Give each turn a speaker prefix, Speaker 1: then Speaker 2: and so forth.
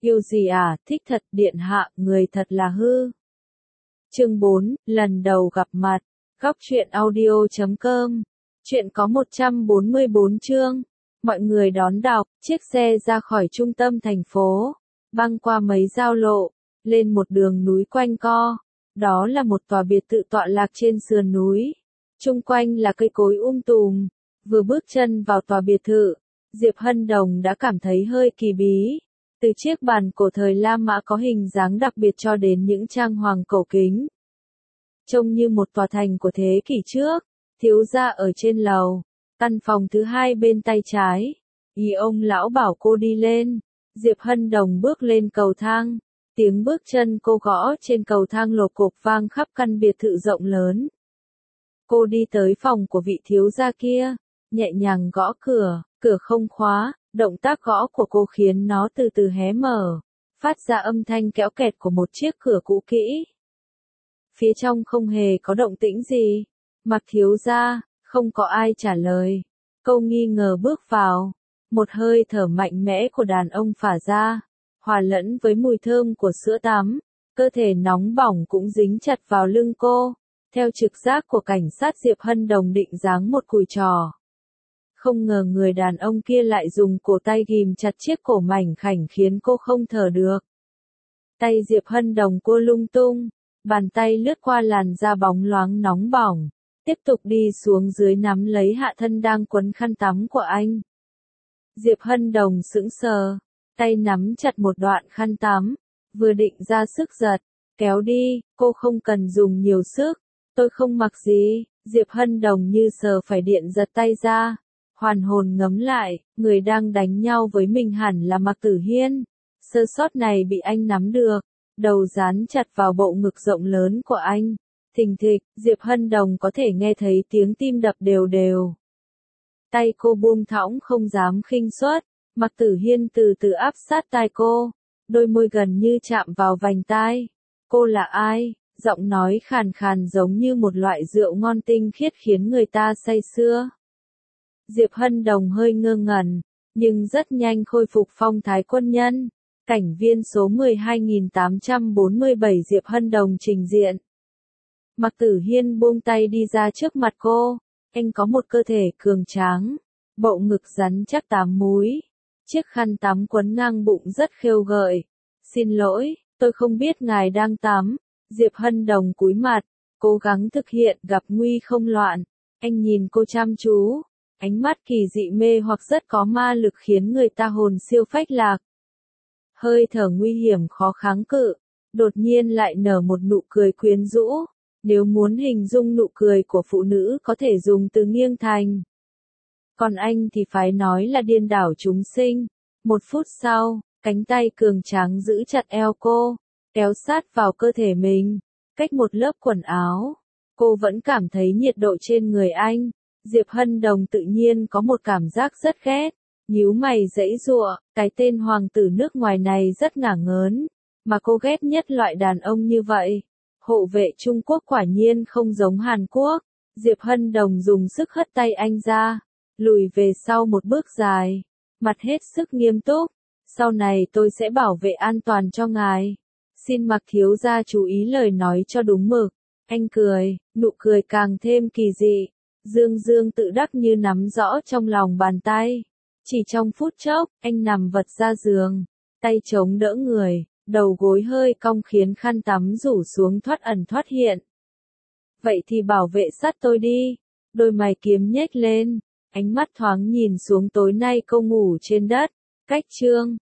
Speaker 1: Yêu gì à, thích thật điện hạ, người thật là hư. Chương 4, lần đầu gặp mặt. Góc truyện audio.com. Chuyện có 144 chương. Mọi người đón đọc, chiếc xe ra khỏi trung tâm thành phố, băng qua mấy giao lộ, lên một đường núi quanh co. Đó là một tòa biệt thự tọa lạc trên sườn núi. Chung quanh là cây cối tùm. Vừa bước chân vào tòa biệt thự, Diệp Hân Đồng đã cảm thấy hơi kỳ bí. Từ chiếc bàn cổ thời La Mã có hình dáng đặc biệt cho đến những trang hoàng cổ kính. Trông như một tòa thành của thế kỷ trước. Thiếu gia ở trên lầu, căn phòng thứ hai bên tay trái. Ý ông lão bảo cô đi lên. Diệp Hân Đồng bước lên cầu thang. Tiếng bước chân cô gõ trên cầu thang lộp cộp vang khắp căn biệt thự rộng lớn. Cô đi tới phòng của vị thiếu gia kia, nhẹ nhàng gõ cửa, cửa không khóa, động tác gõ của cô khiến nó từ từ hé mở, phát ra âm thanh kéo kẹt của một chiếc cửa cũ kỹ. Phía trong không hề có động tĩnh gì. Mặc thiếu gia, không có ai trả lời. Cô nghi ngờ bước vào. Một hơi thở mạnh mẽ của đàn ông phả ra, hòa lẫn với mùi thơm của sữa tắm. Cơ thể nóng bỏng cũng dính chặt vào lưng cô. Theo trực giác của cảnh sát, Diệp Hân Đồng định giáng một cùi trò. Không ngờ người đàn ông kia lại dùng cổ tay ghim chặt chiếc cổ mảnh khảnh khiến cô không thở được. Tay Diệp Hân Đồng cô lung tung, bàn tay lướt qua làn da bóng loáng nóng bỏng, tiếp tục đi xuống dưới nắm lấy hạ thân đang quấn khăn tắm của anh. Diệp Hân Đồng sững sờ, tay nắm chặt một đoạn khăn tắm, vừa định ra sức giật, kéo đi, cô không cần dùng nhiều sức, tôi không mặc gì. Diệp Hân Đồng như sờ phải điện giật tay ra, hoàn hồn ngấm lại, người đang đánh nhau với mình hẳn là Mạc Tử Hiên. Sơ sót này bị anh nắm được, đầu dán chặt vào bộ ngực rộng lớn của anh. Thình thịch, Diệp Hân Đồng có thể nghe thấy tiếng tim đập đều đều. Tay cô buông thõng không dám khinh suất. Mạc Tử Hiên từ từ áp sát tai cô, đôi môi gần như chạm vào vành tai. Cô là ai? Giọng nói khàn khàn giống như một loại rượu ngon tinh khiết khiến người ta say sưa. Diệp Hân Đồng hơi ngơ ngẩn, nhưng rất nhanh khôi phục phong thái quân nhân. Cảnh viên số 12847 Diệp Hân Đồng trình diện. Mạc Tử Hiên buông tay đi ra trước mặt cô. Anh có một cơ thể cường tráng, bộ ngực rắn chắc 8 múi. Chiếc khăn tắm quấn ngang bụng rất khêu gợi. Xin lỗi, tôi không biết ngài đang tắm. Diệp Hân Đồng cúi mặt, cố gắng thực hiện gặp nguy không loạn. Anh nhìn cô chăm chú, ánh mắt kỳ dị mê hoặc rất có ma lực khiến người ta hồn siêu phách lạc. Hơi thở nguy hiểm khó kháng cự, đột nhiên lại nở một nụ cười quyến rũ. Nếu muốn hình dung nụ cười của phụ nữ có thể dùng từ nghiêng thành. Còn anh thì phải nói là điên đảo chúng sinh. Một phút sau, cánh tay cường tráng giữ chặt eo cô, kéo sát vào cơ thể mình, cách một lớp quần áo. Cô vẫn cảm thấy nhiệt độ trên người anh. Diệp Hân Đồng tự nhiên có một cảm giác rất ghét. Nhíu mày giãy giụa, cái tên hoàng tử nước ngoài này rất ngả ngớn. Mà cô ghét nhất loại đàn ông như vậy. Hộ vệ Trung Quốc quả nhiên không giống Hàn Quốc. Diệp Hân Đồng dùng sức hất tay anh ra, lùi về sau một bước dài, mặt hết sức nghiêm túc. Sau này tôi sẽ bảo vệ an toàn cho ngài. Xin Mạc thiếu gia chú ý lời nói cho đúng mực. Anh cười, nụ cười càng thêm kỳ dị. Dương dương tự đắc như nắm rõ trong lòng bàn tay. Chỉ trong phút chốc, anh nằm vật ra giường, tay chống đỡ người, đầu gối hơi cong khiến khăn tắm rủ xuống thoát ẩn thoát hiện. Vậy thì bảo vệ sát tôi đi. Đôi mày kiếm nhếch lên, ánh mắt thoáng nhìn xuống. Tối nay cô ngủ trên đất, cách chương.